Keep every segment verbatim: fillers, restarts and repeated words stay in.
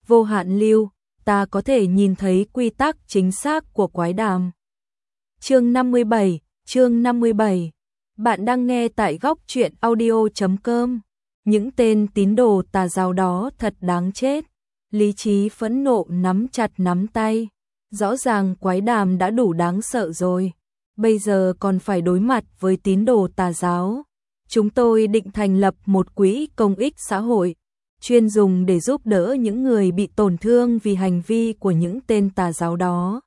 vô hạn lưu, ta có thể nhìn thấy quy tắc chính xác của quái đàm. Chương năm mươi bảy, chương năm mươi bảy. Bạn đang nghe tại góc truyện audio chấm com. Những tên tín đồ tà giáo đó thật đáng chết. Lý trí phẫn nộ nắm chặt nắm tay. Rõ ràng quái đàm đã đủ đáng sợ rồi. Bây giờ còn phải đối mặt với tín đồ tà giáo. Chúng tôi định thành lập một quỹ công ích xã hội, chuyên dùng để giúp đỡ những người bị tổn thương vì hành vi của những tên tà giáo đó.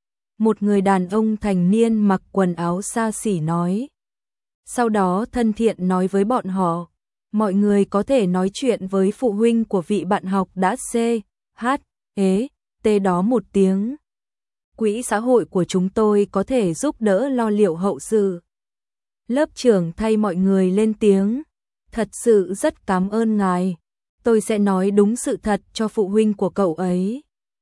Một người đàn ông thành niên mặc quần áo xa xỉ nói. Sau đó thân thiện nói với bọn họ, mọi người có thể nói chuyện với phụ huynh của vị bạn học đã C, H, ế, T đó một tiếng. Quỹ xã hội của chúng tôi có thể giúp đỡ lo liệu hậu sự. Lớp trưởng thay mọi người lên tiếng. Thật sự rất cảm ơn ngài. Tôi sẽ nói đúng sự thật cho phụ huynh của cậu ấy.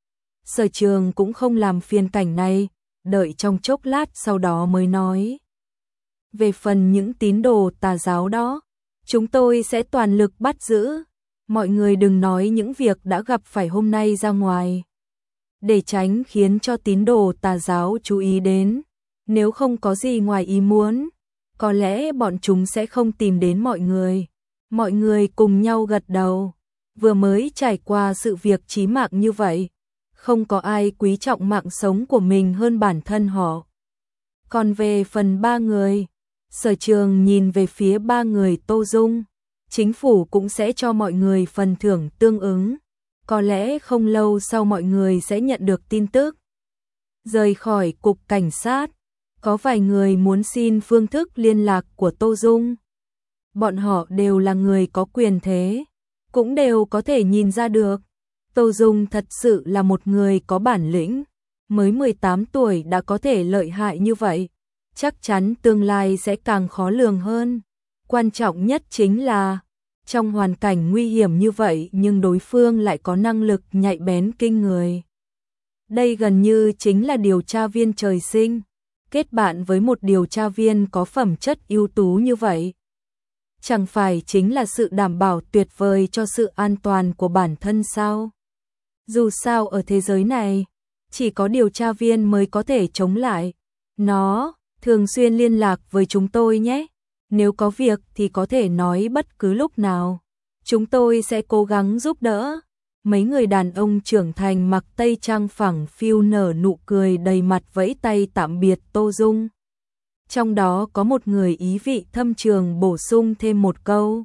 Sở trường cũng không làm phiền cảnh này, đợi trong chốc lát sau đó mới nói. Về phần những tín đồ tà giáo đó, chúng tôi sẽ toàn lực bắt giữ. Mọi người đừng nói những việc đã gặp phải hôm nay ra ngoài. Để tránh khiến cho tín đồ tà giáo chú ý đến. Nếu không có gì ngoài ý muốn, có lẽ bọn chúng sẽ không tìm đến mọi người. Mọi người cùng nhau gật đầu. Vừa mới trải qua sự việc chí mạng như vậy, không có ai quý trọng mạng sống của mình hơn bản thân họ. Còn về phần ba người, sở trường nhìn về phía ba người Tô Dung, chính phủ cũng sẽ cho mọi người phần thưởng tương ứng. Có lẽ không lâu sau mọi người sẽ nhận được tin tức. Rời khỏi cục cảnh sát, có vài người muốn xin phương thức liên lạc của Tô Dung. Bọn họ đều là người có quyền thế, cũng đều có thể nhìn ra được. Tô Dung thật sự là một người có bản lĩnh, mới mười tám tuổi đã có thể lợi hại như vậy, chắc chắn tương lai sẽ càng khó lường hơn. Quan trọng nhất chính là, trong hoàn cảnh nguy hiểm như vậy nhưng đối phương lại có năng lực nhạy bén kinh người. Đây gần như chính là điều tra viên trời sinh, kết bạn với một điều tra viên có phẩm chất ưu tú như vậy. Chẳng phải chính là sự đảm bảo tuyệt vời cho sự an toàn của bản thân sao? Dù sao ở thế giới này, chỉ có điều tra viên mới có thể chống lại. Nó, thường xuyên liên lạc với chúng tôi nhé. Nếu có việc thì có thể nói bất cứ lúc nào. Chúng tôi sẽ cố gắng giúp đỡ. Mấy người đàn ông trưởng thành mặc tây trang phẳng phiu nở nụ cười đầy mặt vẫy tay tạm biệt Tô Dung. Trong đó có một người ý vị thâm trường bổ sung thêm một câu.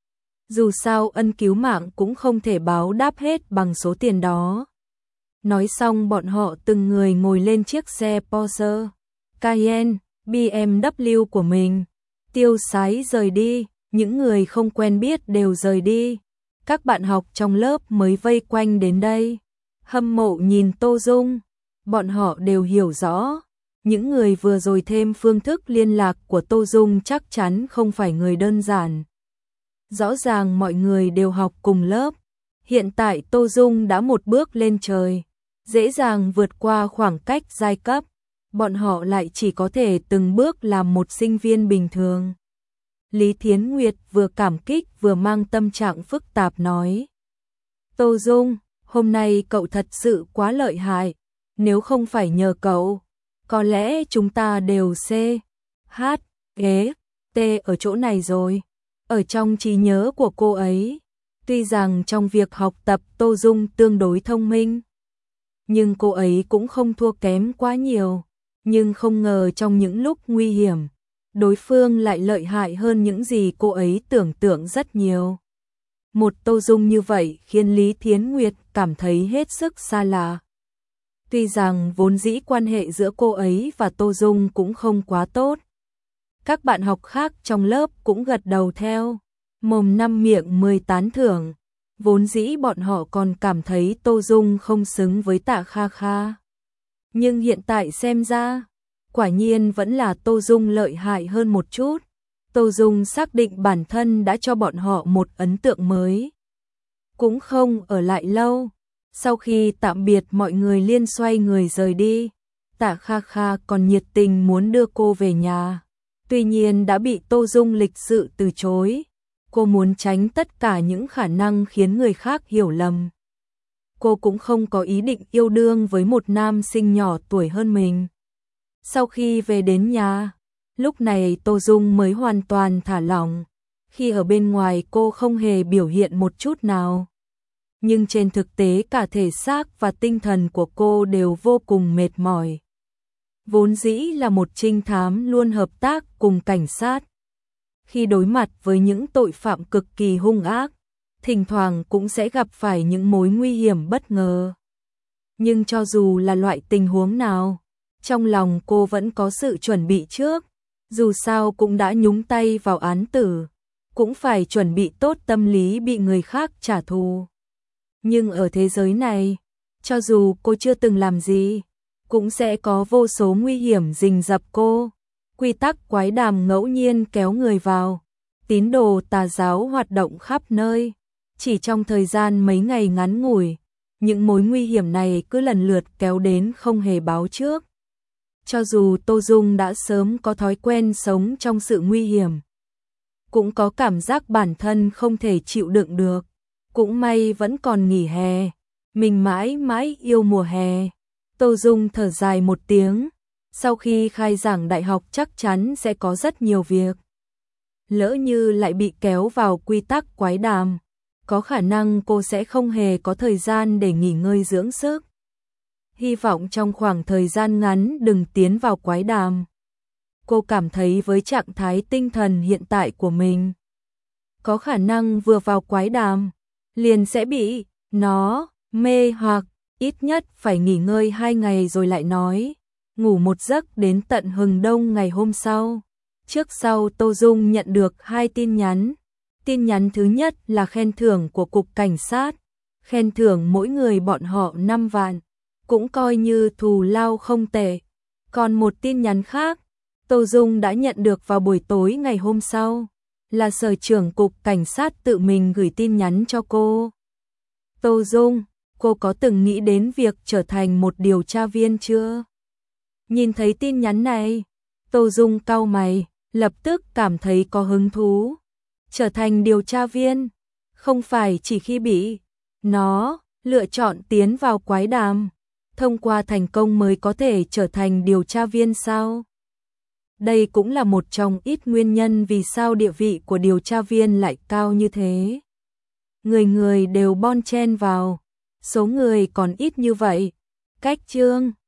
Dù sao ân cứu mạng cũng không thể báo đáp hết bằng số tiền đó. Nói xong bọn họ từng người ngồi lên chiếc xe Porsche, Cayenne, bê em vê của mình. Tiêu sái rời đi, những người không quen biết đều rời đi. Các bạn học trong lớp mới vây quanh đến đây. Hâm mộ nhìn Tô Dung, bọn họ đều hiểu rõ. Những người vừa rồi thêm phương thức liên lạc của Tô Dung chắc chắn không phải người đơn giản. Rõ ràng mọi người đều học cùng lớp. Hiện tại Tô Dung đã một bước lên trời, dễ dàng vượt qua khoảng cách giai cấp. Bọn họ lại chỉ có thể từng bước làm một sinh viên bình thường. Lý Thiến Nguyệt vừa cảm kích vừa mang tâm trạng phức tạp nói. Tô Dung, hôm nay cậu thật sự quá lợi hại. Nếu không phải nhờ cậu, có lẽ chúng ta đều C, H, E, T ở chỗ này rồi. Ở trong trí nhớ của cô ấy, tuy rằng trong việc học tập Tô Dung tương đối thông minh, nhưng cô ấy cũng không thua kém quá nhiều. Nhưng không ngờ trong những lúc nguy hiểm, đối phương lại lợi hại hơn những gì cô ấy tưởng tượng rất nhiều. Một Tô Dung như vậy khiến Lý Thiến Nguyệt cảm thấy hết sức xa lạ. Tuy rằng vốn dĩ quan hệ giữa cô ấy và Tô Dung cũng không quá tốt. Các bạn học khác trong lớp cũng gật đầu theo, mồm năm miệng mười tán thưởng. Vốn dĩ bọn họ còn cảm thấy Tô Dung không xứng với Tạ Kha Kha. Nhưng hiện tại xem ra, quả nhiên vẫn là Tô Dung lợi hại hơn một chút. Tô Dung xác định bản thân đã cho bọn họ một ấn tượng mới. Cũng không ở lại lâu. Sau khi tạm biệt mọi người liên xoay người rời đi. Tạ Kha Kha còn nhiệt tình muốn đưa cô về nhà. Tuy nhiên đã bị Tô Dung lịch sự từ chối. Cô muốn tránh tất cả những khả năng khiến người khác hiểu lầm. cô cũng không có ý định yêu đương với một nam sinh nhỏ tuổi hơn mình. Sau khi về đến nhà, lúc này Tô Dung mới hoàn toàn thả lỏng. Khi ở bên ngoài cô không hề biểu hiện một chút nào. Nhưng trên thực tế cả thể xác và tinh thần của cô đều vô cùng mệt mỏi. Vốn dĩ là một trinh thám luôn hợp tác cùng cảnh sát. Khi đối mặt với những tội phạm cực kỳ hung ác, thỉnh thoảng cũng sẽ gặp phải những mối nguy hiểm bất ngờ. Nhưng cho dù là loại tình huống nào, trong lòng cô vẫn có sự chuẩn bị trước. Dù sao cũng đã nhúng tay vào án tử, cũng phải chuẩn bị tốt tâm lý bị người khác trả thù. Nhưng ở thế giới này, cho dù cô chưa từng làm gì, cũng sẽ có vô số nguy hiểm rình rập cô. Quy tắc quái đàm ngẫu nhiên kéo người vào, tín đồ tà giáo hoạt động khắp nơi. Chỉ trong thời gian mấy ngày ngắn ngủi, những mối nguy hiểm này cứ lần lượt kéo đến không hề báo trước. Cho dù Tô Dung đã sớm có thói quen sống trong sự nguy hiểm, cũng có cảm giác bản thân không thể chịu đựng được. Cũng may vẫn còn nghỉ hè, mình mãi mãi yêu mùa hè. Tô Dung thở dài một tiếng, sau khi khai giảng đại học chắc chắn sẽ có rất nhiều việc. Lỡ như lại bị kéo vào quy tắc quái đàm, có khả năng cô sẽ không hề có thời gian để nghỉ ngơi dưỡng sức. Hy vọng trong khoảng thời gian ngắn đừng tiến vào quái đàm. Cô cảm thấy với trạng thái tinh thần hiện tại của mình, có khả năng vừa vào quái đàm, liền sẽ bị nó mê hoặc, ít nhất phải nghỉ ngơi hai ngày rồi lại nói. Ngủ một giấc đến tận hừng đông ngày hôm sau. Trước sau Tô Dung nhận được hai tin nhắn. Tin nhắn thứ nhất là khen thưởng của cục cảnh sát, khen thưởng mỗi người bọn họ năm vạn, cũng coi như thù lao không tệ. Còn một tin nhắn khác, Tô Dung đã nhận được vào buổi tối ngày hôm sau, là sở trưởng cục cảnh sát tự mình gửi tin nhắn cho cô. Tô Dung, cô có từng nghĩ đến việc trở thành một điều tra viên chưa? Nhìn thấy tin nhắn này, Tô Dung cau mày, lập tức cảm thấy có hứng thú. Trở thành điều tra viên, không phải chỉ khi bị nó lựa chọn tiến vào quái đàm, thông qua thành công mới có thể trở thành điều tra viên sao? Đây cũng là một trong ít nguyên nhân vì sao địa vị của điều tra viên lại cao như thế. Người người đều bon chen vào, số người còn ít như vậy. Cách chương